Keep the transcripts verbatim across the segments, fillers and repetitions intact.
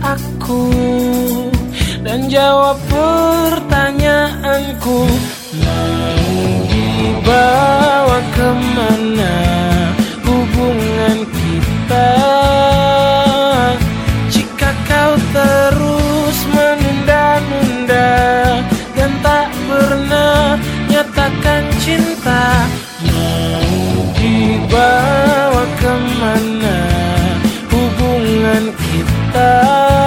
aku dan jawab pertanyaanku. Mau dibawa kemana hubungan kita jika kau terus menunda-nunda dan tak pernah nyatakan cinta? Mau dibawa kemana hubungan kita?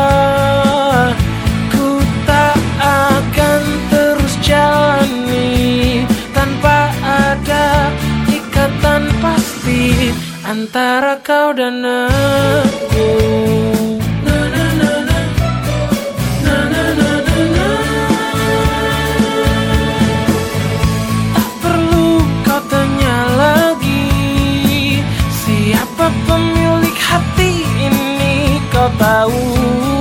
Ku tak akan terus jalani tanpa ada ikatan pasti antara kau dan aku. Na, na, na, na. Na, na, na, na, na. Tak perlu kau tanya lagi siapa pemilik hati ini, kau tahu